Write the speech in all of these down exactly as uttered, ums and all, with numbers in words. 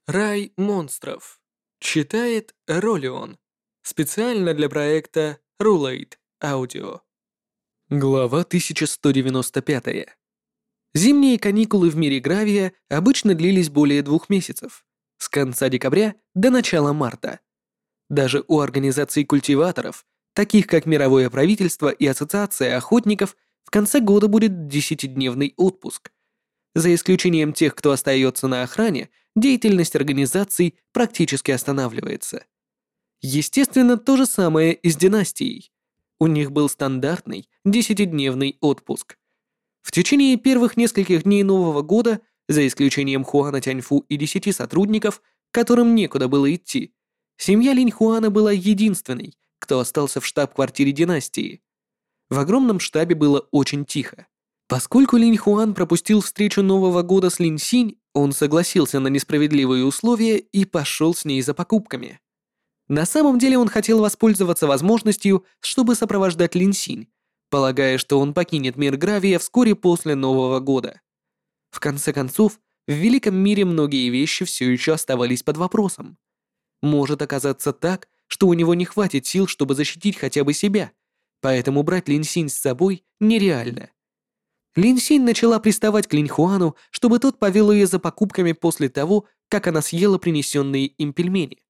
Рай монстров. Читает Ролион. Специально для проекта Rulate Audio. Глава тысяча сто девяносто пять. Зимние каникулы в мире Гравия обычно длились более двух месяцев, с конца декабря до начала марта. Даже у организаций культиваторов, таких как Мировое правительство и Ассоциация охотников, в конце года будет десятидневный отпуск. За исключением тех, кто остается на охране, деятельность организаций практически останавливается. Естественно, то же самое и с династией. У них был стандартный десятидневный отпуск. В течение первых нескольких дней Нового года, за исключением Хуана Тяньфу и десяти сотрудников, которым некуда было идти, семья Линь Хуана была единственной, кто остался в штаб-квартире династии. В огромном штабе было очень тихо. Поскольку Линь Хуан пропустил встречу Нового года с Линь Синь, он согласился на несправедливые условия и пошел с ней за покупками. На самом деле он хотел воспользоваться возможностью, чтобы сопровождать Линь Синь, полагая, что он покинет мир Гравия вскоре после Нового года. В конце концов, в великом мире многие вещи все еще оставались под вопросом. Может оказаться так, что у него не хватит сил, чтобы защитить хотя бы себя, поэтому брать Линь Синь с собой нереально. Линь Синь начала приставать к Линь Хуану, чтобы тот повел ее за покупками после того, как она съела принесенные им пельмени.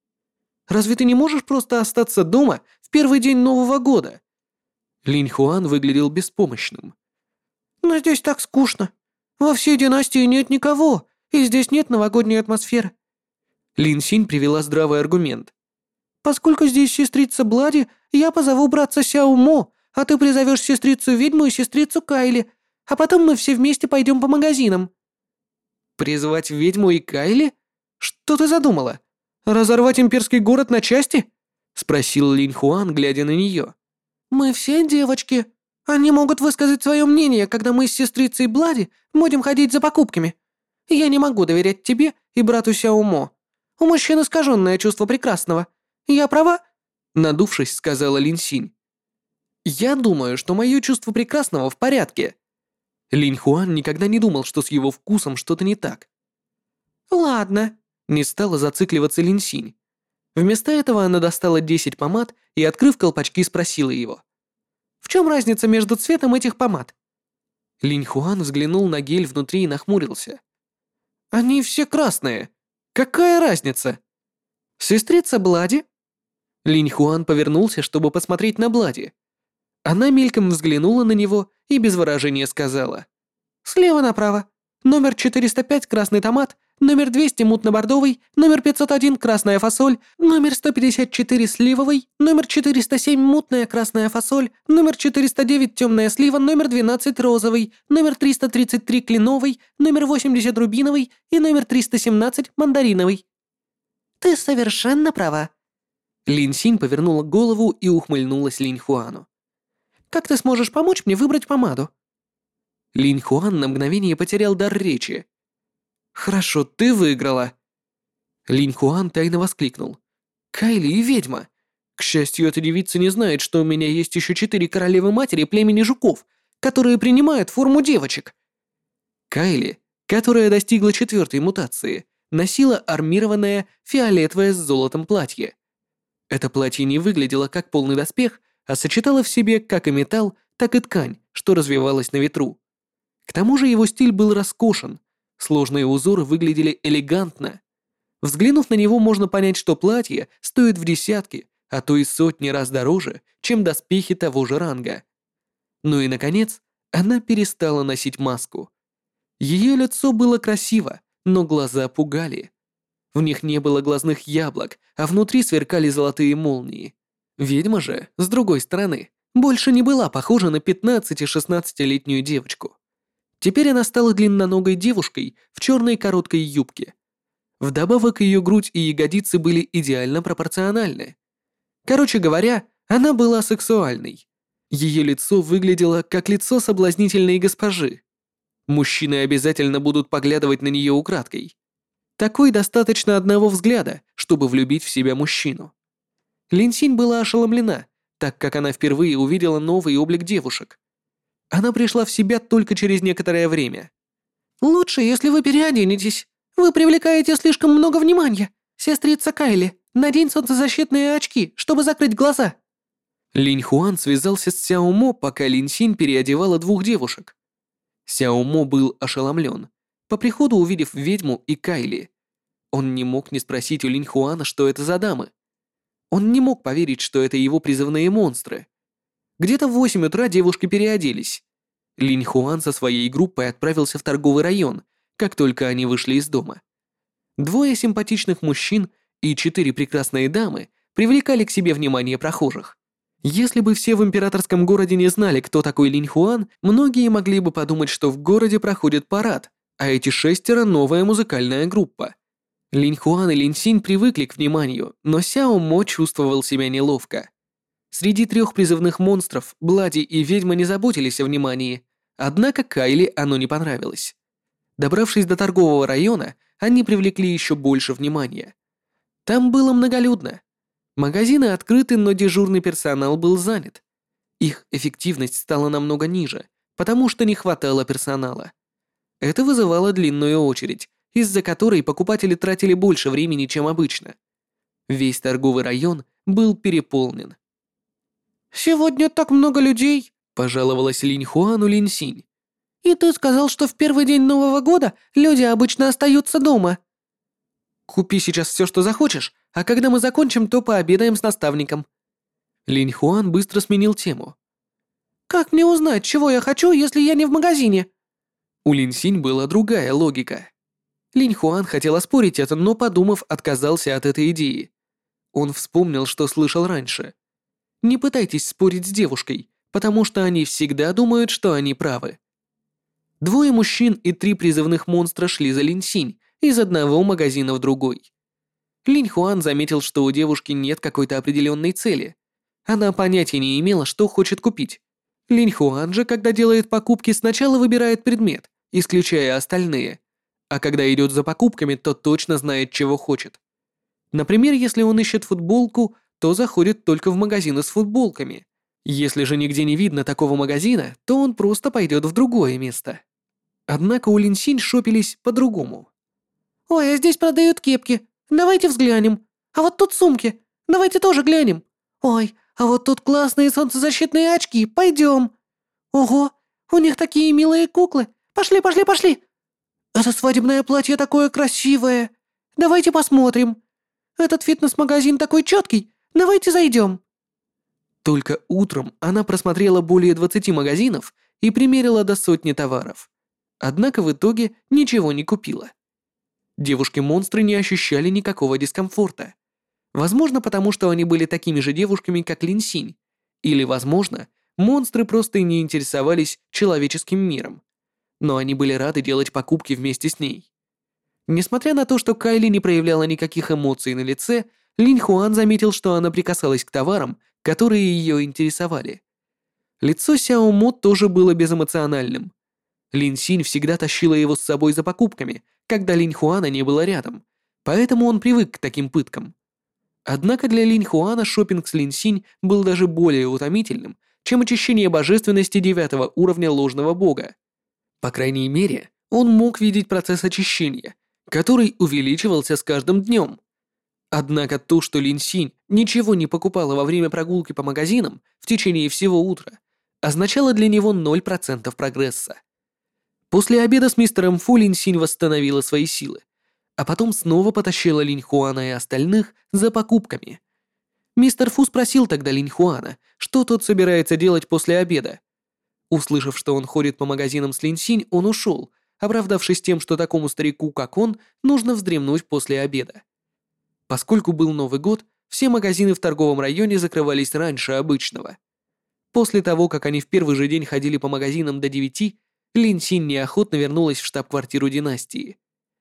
«Разве ты не можешь просто остаться дома в первый день Нового года?» Линь Хуан выглядел беспомощным. «Но здесь так скучно. Во всей династии нет никого, и здесь нет новогодней атмосферы». Линь Синь привела здравый аргумент. «Поскольку здесь сестрица Блади, я позову братца Сяо Мо, а ты призовешь сестрицу-ведьму и сестрицу Кайли, а потом мы все вместе пойдем по магазинам». «Призвать ведьму и Кайли? Что ты задумала? Разорвать имперский город на части?» — спросил Линь Хуан, глядя на нее. «Мы все девочки. Они могут высказать свое мнение, когда мы с сестрицей Блади будем ходить за покупками. Я не могу доверять тебе и брату Сяо Мо. У мужчин искаженное чувство прекрасного. Я права?» Надувшись, сказала Линь Синь. «Я думаю, что мое чувство прекрасного в порядке». Линь Хуан никогда не думал, что с его вкусом что-то не так. «Ладно», — не стала зацикливаться Линь Синь. Вместо этого она достала десять помад и, открыв колпачки, спросила его. «В чем разница между цветом этих помад?» Линь Хуан взглянул на гель внутри и нахмурился. «Они все красные. Какая разница?» «Сестрица Блади?» Линь Хуан повернулся, чтобы посмотреть на Блади. Она мельком взглянула на него и без выражения сказала. «Слева направо. Номер четыреста пять красный томат, номер двести мутно-бордовый, номер пятьсот один красная фасоль, номер сто пятьдесят четыре сливовый, номер четыреста семь мутная красная фасоль, номер четыреста девять темная слива, номер двенадцать розовый, номер триста тридцать три кленовый, номер восемьдесят рубиновый и номер триста семнадцать мандариновый». «Ты совершенно права». Линь Синь повернула голову и ухмыльнулась Линь Хуану. «Как ты сможешь помочь мне выбрать помаду?» Линь Хуан на мгновение потерял дар речи. «Хорошо, ты выиграла!» Линь Хуан тайно воскликнул. «Кайли и ведьма! К счастью, эта девица не знает, что у меня есть еще четыре королевы-матери племени жуков, которые принимают форму девочек!» Кайли, которая достигла четвертой мутации, носила армированное фиолетовое с золотом платье. Это платье не выглядело как полный доспех, а сочетало в себе как и металл, так и ткань, что развивалась на ветру. К тому же его стиль был роскошен, сложные узоры выглядели элегантно. Взглянув на него, можно понять, что платье стоит в десятки, а то и сотни раз дороже, чем доспехи того же ранга. Ну и, наконец, она перестала носить маску. Ее лицо было красиво, но глаза пугали. В них не было глазных яблок, а внутри сверкали золотые молнии. Ведьма же, с другой стороны, больше не была похожа на пятнадцати-шестнадцатилетнюю девочку. Теперь она стала длинноногой девушкой в черной короткой юбке. Вдобавок ее грудь и ягодицы были идеально пропорциональны. Короче говоря, она была сексуальной. Ее лицо выглядело как лицо соблазнительной госпожи. Мужчины обязательно будут поглядывать на нее украдкой. Такой достаточно одного взгляда, чтобы влюбить в себя мужчину. Линь Синь была ошеломлена, так как она впервые увидела новый облик девушек. Она пришла в себя только через некоторое время. «Лучше, если вы переоденетесь. Вы привлекаете слишком много внимания. Сестрица Кайли, надень солнцезащитные очки, чтобы закрыть глаза». Линь Хуан связался с Сяо Мо, пока Лин Синь переодевала двух девушек. Сяо Мо был ошеломлен, по приходу увидев ведьму и Кайли. Он не мог не спросить у Линь Хуана, что это за дамы. Он не мог поверить, что это его призывные монстры. Где-то в восемь утра девушки переоделись. Линь Хуан со своей группой отправился в торговый район, как только они вышли из дома. Двое симпатичных мужчин и четыре прекрасные дамы привлекали к себе внимание прохожих. Если бы все в императорском городе не знали, кто такой Линь Хуан, многие могли бы подумать, что в городе проходит парад, а эти шестеро — новая музыкальная группа. Линь Хуан и Лин Синь привыкли к вниманию, но Сяо Мо чувствовал себя неловко. Среди трех призывных монстров Блади и ведьма не заботились о внимании, однако Кайли оно не понравилось. Добравшись до торгового района, они привлекли еще больше внимания. Там было многолюдно. Магазины открыты, но дежурный персонал был занят. Их эффективность стала намного ниже, потому что не хватало персонала. Это вызывало длинную очередь, из-за которой покупатели тратили больше времени, чем обычно. Весь торговый район был переполнен. «Сегодня так много людей», — пожаловалась Линь Хуану Лин Синь. «И ты сказал, что в первый день Нового года люди обычно остаются дома». «Купи сейчас все, что захочешь, а когда мы закончим, то пообедаем с наставником». Линь Хуан быстро сменил тему. «Как мне узнать, чего я хочу, если я не в магазине?» У Лин Синь была другая логика. Линь Хуан хотел оспорить это, но, подумав, отказался от этой идеи. Он вспомнил, что слышал раньше. Не пытайтесь спорить с девушкой, потому что они всегда думают, что они правы. Двое мужчин и три призывных монстра шли за Лин Синь из одного магазина в другой. Линь Хуан заметил, что у девушки нет какой-то определенной цели. Она понятия не имела, что хочет купить. Линь Хуан же, когда делает покупки, сначала выбирает предмет, исключая остальные. А когда идет за покупками, то точно знает, чего хочет. Например, если он ищет футболку, то заходит только в магазины с футболками. Если же нигде не видно такого магазина, то он просто пойдет в другое место. Однако у Лин Синь шопились по-другому. «Ой, а здесь продают кепки. Давайте взглянем. А вот тут сумки. Давайте тоже глянем. Ой, а вот тут классные солнцезащитные очки. Пойдем. Ого, у них такие милые куклы. Пошли, пошли, пошли. Это свадебное платье такое красивое. Давайте посмотрим. Этот фитнес-магазин такой четкий. Давайте зайдем». Только утром она просмотрела более двадцати магазинов и примерила до сотни товаров. Однако в итоге ничего не купила. Девушки-монстры не ощущали никакого дискомфорта. Возможно, потому что они были такими же девушками, как Лин Синь. Или, возможно, монстры просто не интересовались человеческим миром. Но они были рады делать покупки вместе с ней. Несмотря на то, что Кайли не проявляла никаких эмоций на лице, Линь Хуан заметил, что она прикасалась к товарам, которые ее интересовали. Лицо Сяо Мо тоже было безэмоциональным. Лин Синь всегда тащила его с собой за покупками, когда Линь Хуана не было рядом, поэтому он привык к таким пыткам. Однако для Линь Хуана шопинг с Лин Синь был даже более утомительным, чем очищение божественности девятого уровня ложного бога. По крайней мере, он мог видеть процесс очищения, который увеличивался с каждым днем. Однако то, что Лин Синь ничего не покупала во время прогулки по магазинам в течение всего утра, означало для него ноль процентов прогресса. После обеда с мистером Фу Лин Синь восстановила свои силы, а потом снова потащила Линь Хуана и остальных за покупками. Мистер Фу спросил тогда Линь Хуана, что тот собирается делать после обеда. Услышав, что он ходит по магазинам с Лин Синь, он ушел, оправдавшись тем, что такому старику, как он, нужно вздремнуть после обеда. Поскольку был Новый год, все магазины в торговом районе закрывались раньше обычного. После того, как они в первый же день ходили по магазинам до девяти, Лин Синь неохотно вернулась в штаб-квартиру династии.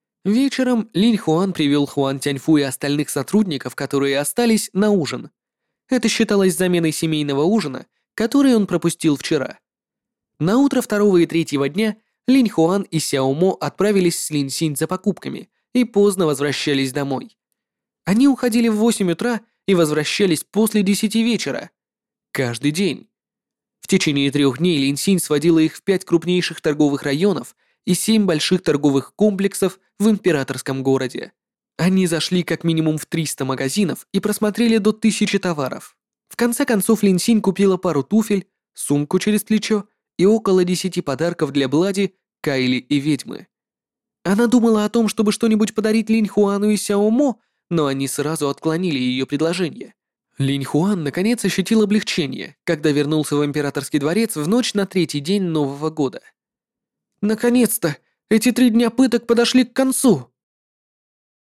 Вечером Линь Хуан привел Хуан Тяньфу и остальных сотрудников, которые остались, на ужин. Это считалось заменой семейного ужина, который он пропустил вчера. На утро второго и третьего дня Линь Хуан и Сяо Мо отправились с Лин Синь за покупками и поздно возвращались домой. Они уходили в восемь утра и возвращались после десяти вечера. Каждый день. В течение трех дней Лин Синь сводила их в пять крупнейших торговых районов и семь больших торговых комплексов в императорском городе. Они зашли как минимум в триста магазинов и просмотрели до тысячи товаров. В конце концов Лин Синь купила пару туфель, сумку через плечо и около десяти подарков для Блади, Кайли и ведьмы. Она думала о том, чтобы что-нибудь подарить Линь Хуану и Сяо Мо, но они сразу отклонили ее предложение. Линь Хуан наконец ощутил облегчение, когда вернулся в императорский дворец в ночь на третий день Нового года. «Наконец-то! Эти три дня пыток подошли к концу!»